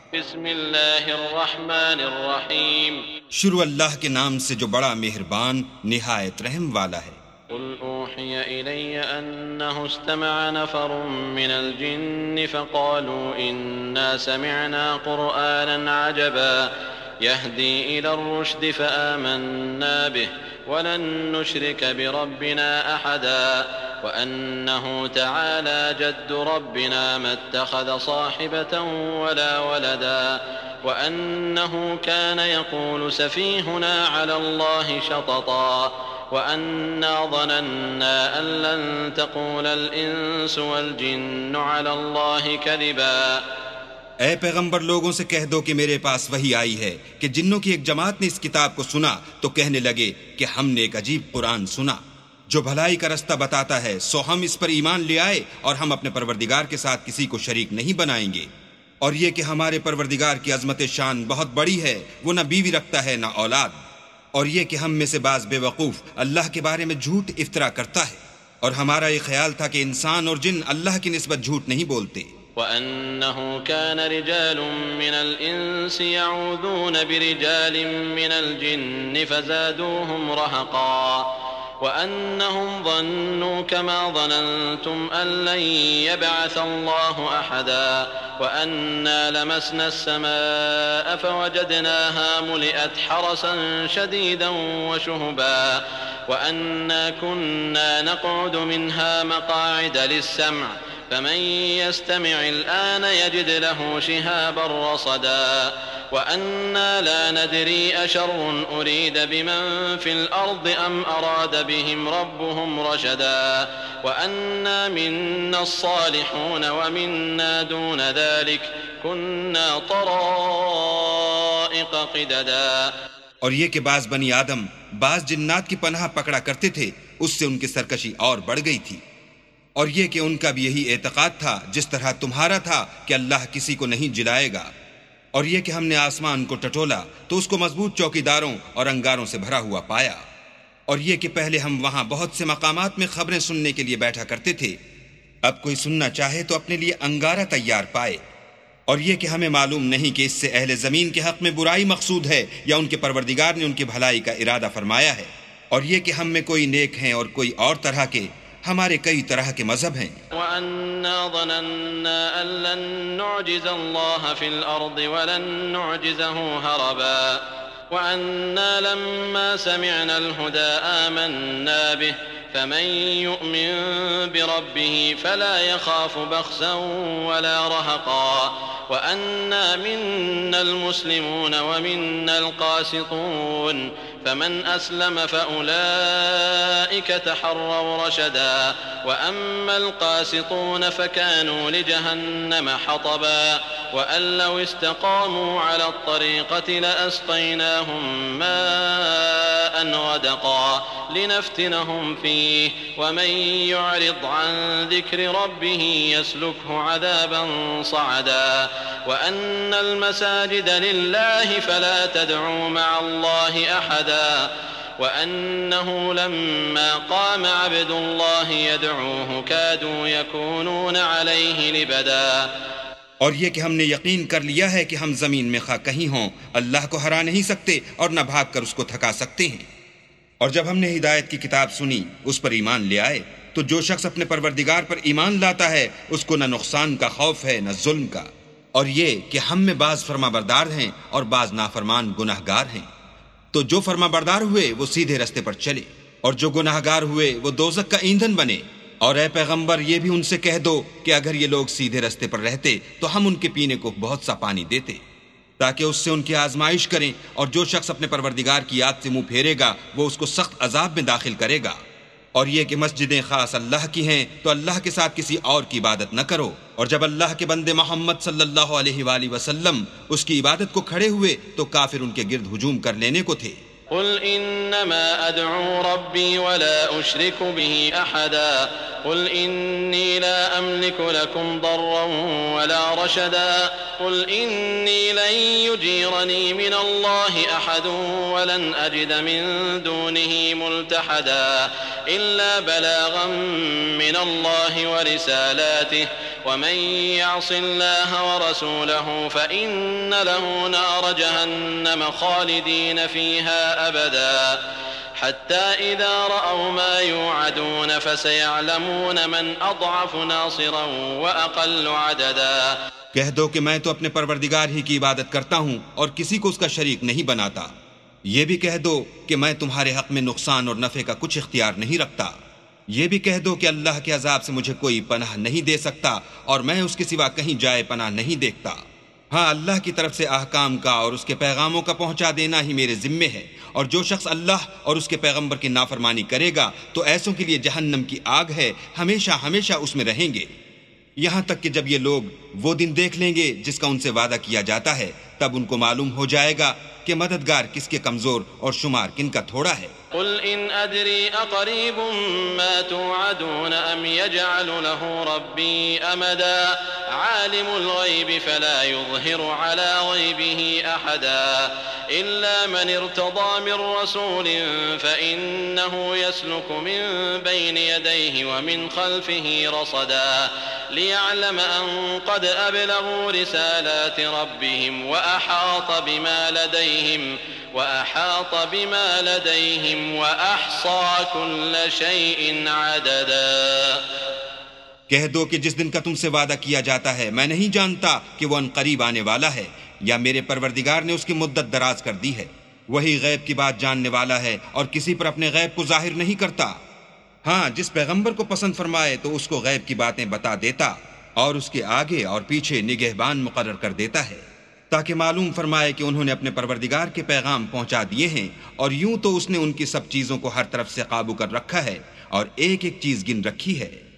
بسم اللہ الرحمن الرحیم شروع اللہ کے نام سے جو بڑا مہربان نہایت رحم والا ہے۔ قل اوحی الی انہ استمع نفر من الجن فقالوا انا سمعنا قرآنا عجبا يهدي الى الرشد فآمنا به ولن نشرك بربنا احدا وانه تعالى جد ربنا ما اتخذ صاحبة ولا ولدا وانه كان يقول سفيهنا على الله شططا وأنا ظننا أن لن تقول الإنس والجن على الله كذبا۔ اے پیغمبر لوگوں سے کہہ دو کہ میرے پاس وحی آئی ہے کہ جنوں کی ایک جماعت نے اس کتاب کو سنا تو کہنے لگے کہ ہم نے ایک عجیب قرآن سنا جو بھلائی کا رستہ بتاتا ہے، سو ہم اس پر ایمان لے آئے اور ہم اپنے پروردگار کے ساتھ کسی کو شریک نہیں بنائیں گے، اور یہ کہ ہمارے پروردگار کی عظمت شان بہت بڑی ہے، وہ نہ بیوی رکھتا ہے نہ اولاد، اور یہ کہ ہم میں سے بعض بے وقوف اللہ کے بارے میں جھوٹ افطرا کرتا ہے، اور ہمارا یہ خیال تھا کہ انسان اور جن اللہ کی نسبت جھوٹ نہیں بولتے۔ وَأَنَّهُ كَانَ رِجَالٌ مِّنَ الْإِنسِ يَعُوذُونَ بِرِجَالٍ مِّنَ الْجِنِّ فَزَادُوهُمْ رَهَقًا وَأَنَّهُمْ ظَنُّوا كَمَا ظَنَنْتُمْ أَن لَّن يَبْعَثَ اللَّهُ أَحَدًا وَأَنَّا لَمَسْنَا السَّمَاءَ فَوَجَدْنَاهَا مُلِئَتْ حَرَسًا شَدِيدًا وَشُهُبًا وَأَنَّا كُنَّا نَقْعُدُ مِنْهَا مَقَاعِدَ لِلسَّمْعِ فمن يستمع الآن يجد له شهابا رصدا وأنا لا ندري أشر أريد بمن في الأرض أم أراد بهم ربهم رشدا وأنا منا الصالحون ومنا دون ذلك كنا طرائق قددا۔ اور یہ کہ بعض بنی آدم بعض جنات کی پناہ پکڑا کرتے تھے، اس سے ان کی سرکشی اور بڑھ گئی تھی، اور یہ کہ ان کا بھی یہی اعتقاد تھا جس طرح تمہارا تھا کہ اللہ کسی کو نہیں جلائے گا، اور یہ کہ ہم نے آسمان کو ٹٹولا تو اس کو مضبوط چوکیداروں اور انگاروں سے بھرا ہوا پایا، اور یہ کہ پہلے ہم وہاں بہت سے مقامات میں خبریں سننے کے لیے بیٹھا کرتے تھے، اب کوئی سننا چاہے تو اپنے لیے انگارہ تیار پائے، اور یہ کہ ہمیں معلوم نہیں کہ اس سے اہل زمین کے حق میں برائی مقصود ہے یا ان کے پروردگار نے ان کی بھلائی کا ارادہ فرمایا ہے، اور یہ کہ ہم میں کوئی نیک ہیں اور کوئی اور طرح کے، ہمارے کئی طرح کے مذہب ہیں۔ وَأَنَّا ظَنَنَّا أَن لَّن نُّعْجِزَ اللَّهَ فِي الْأَرْضِ وَلَن نُّعْجِزَهُ هَرَبًا وَأَنَّا لَمَّا سَمِعْنَا الْهُدَىٰ آمَنَّا بِهِ فَمَن يُؤْمِن بِرَبِّهِ فَلَا يَخَافُ بَخْسًا وَلَا رَهَقًا وَأَنَّا مِنَّا الْمُسْلِمُونَ وَمِنَّا الْقَاسِطُونَ فمن أسلم فأولئك تحروا رشدا وأما القاسطون فكانوا لجهنم حطبا وأن لو استقاموا على الطريقة لأسقيناهم ماء غدقا لنفتنهم فيه ومن يعرض عن ذكر ربه يسلكه عذابا صعدا وأن المساجد لله فلا تدعوا مع الله أحدا وأنه لما قام عبد الله يدعوه كادوا يكونون عليه لبدا۔ اور یہ کہ ہم نے یقین کر لیا ہے کہ ہم زمین میں خواہ کہیں ہوں اللہ کو ہرا نہیں سکتے اور نہ بھاگ کر اس کو تھکا سکتے ہیں، اور جب ہم نے ہدایت کی کتاب سنی اس پر ایمان لے آئے تو جو شخص اپنے پروردگار پر ایمان لاتا ہے اس کو نہ نقصان کا خوف ہے نہ ظلم کا، اور یہ کہ ہم میں بعض فرما بردار ہیں اور بعض نافرمان گناہ گار ہیں، تو جو فرما بردار ہوئے وہ سیدھے رستے پر چلے اور جو گناہ گار ہوئے وہ دوزخ کا ایندھن بنے۔ اور اے پیغمبر یہ بھی ان سے کہہ دو کہ اگر یہ لوگ سیدھے رستے پر رہتے تو ہم ان کے پینے کو بہت سا پانی دیتے تاکہ اس سے ان کی آزمائش کریں، اور جو شخص اپنے پروردگار کی یاد سے منہ پھیرے گا وہ اس کو سخت عذاب میں داخل کرے گا، اور یہ کہ مسجدیں خاص اللہ کی ہیں تو اللہ کے ساتھ کسی اور کی عبادت نہ کرو، اور جب اللہ کے بندے محمد صلی اللہ علیہ وآلہ وسلم اس کی عبادت کو کھڑے ہوئے تو کافر ان کے گرد ہجوم کر لینے کو تھے۔ قل انما ادعو ربی ولا اشرک به احدا قل إني لا أملك لكم ضرا ولا رشدا قل إني لن يجيرني من الله أحد ولن أجد من دونه ملتحدا إلا بلاغا من الله ورسالاته ومن يعص الله ورسوله فإن له نار جهنم خالدين فيها أبدا حتى إذا رأوا ما يوعدون فسيعلمون من أضعف ناصرا وأقل عددا. کہہ دو کہ میں تو اپنے پروردگار ہی کی عبادت کرتا ہوں اور کسی کو اس کا شریک نہیں بناتا. یہ بھی کہہ دو کہ میں تمہارے حق میں نقصان اور نفع کا کچھ اختیار نہیں رکھتا. یہ بھی کہہ دو کہ اللہ کے عذاب سے مجھے کوئی پناہ نہیں دے سکتا اور میں اس کے سوا کہیں جائے پناہ نہیں دیکھتا. ہاں، اللہ کی طرف سے احکام کا اور اس کے پیغاموں کا پہنچا دینا ہی میرے ذمے ہے، اور جو شخص اللہ اور اس کے پیغمبر کی نافرمانی کرے گا تو ایسوں کے لیے جہنم کی آگ ہے، ہمیشہ ہمیشہ اس میں رہیں گے. یہاں تک کہ جب یہ لوگ وہ دن دیکھ لیں گے جس کا ان سے وعدہ کیا جاتا ہے، تب ان کو معلوم ہو جائے گا کہ مددگار کس کے کمزور اور شمار کن کا تھوڑا ہے. قل إن أدري أقريب ما توعدون أم يجعل له ربي أمدا عالم الغيب فلا يظهر على غيبه أحدا إلا من ارتضى من رسول فإنه يسلك من بين يديه ومن خلفه رصدا ليعلم أن قد أبلغوا رسالات ربهم وأحاط بما لديهم وأحصى كل شيء عددا. کہہ دو کہ جس دن کا تم سے وعدہ کیا جاتا ہے میں نہیں جانتا کہ وہ ان قریب آنے والا ہے یا میرے پروردگار نے اس کی مدت دراز کر دی ہے. وہی غیب کی بات جاننے والا ہے اور کسی پر اپنے غیب کو ظاہر نہیں کرتا. ہاں، جس پیغمبر کو پسند فرمائے تو اس کو غیب کی باتیں بتا دیتا اور اس کے آگے اور پیچھے نگہبان مقرر کر دیتا ہے تاکہ معلوم فرمائے کہ انہوں نے اپنے پروردگار کے پیغام پہنچا دیے ہیں، اور یوں تو اس نے ان کی سب چیزوں کو ہر طرف سے قابو کر رکھا ہے اور ایک ایک چیز گن رکھی ہے.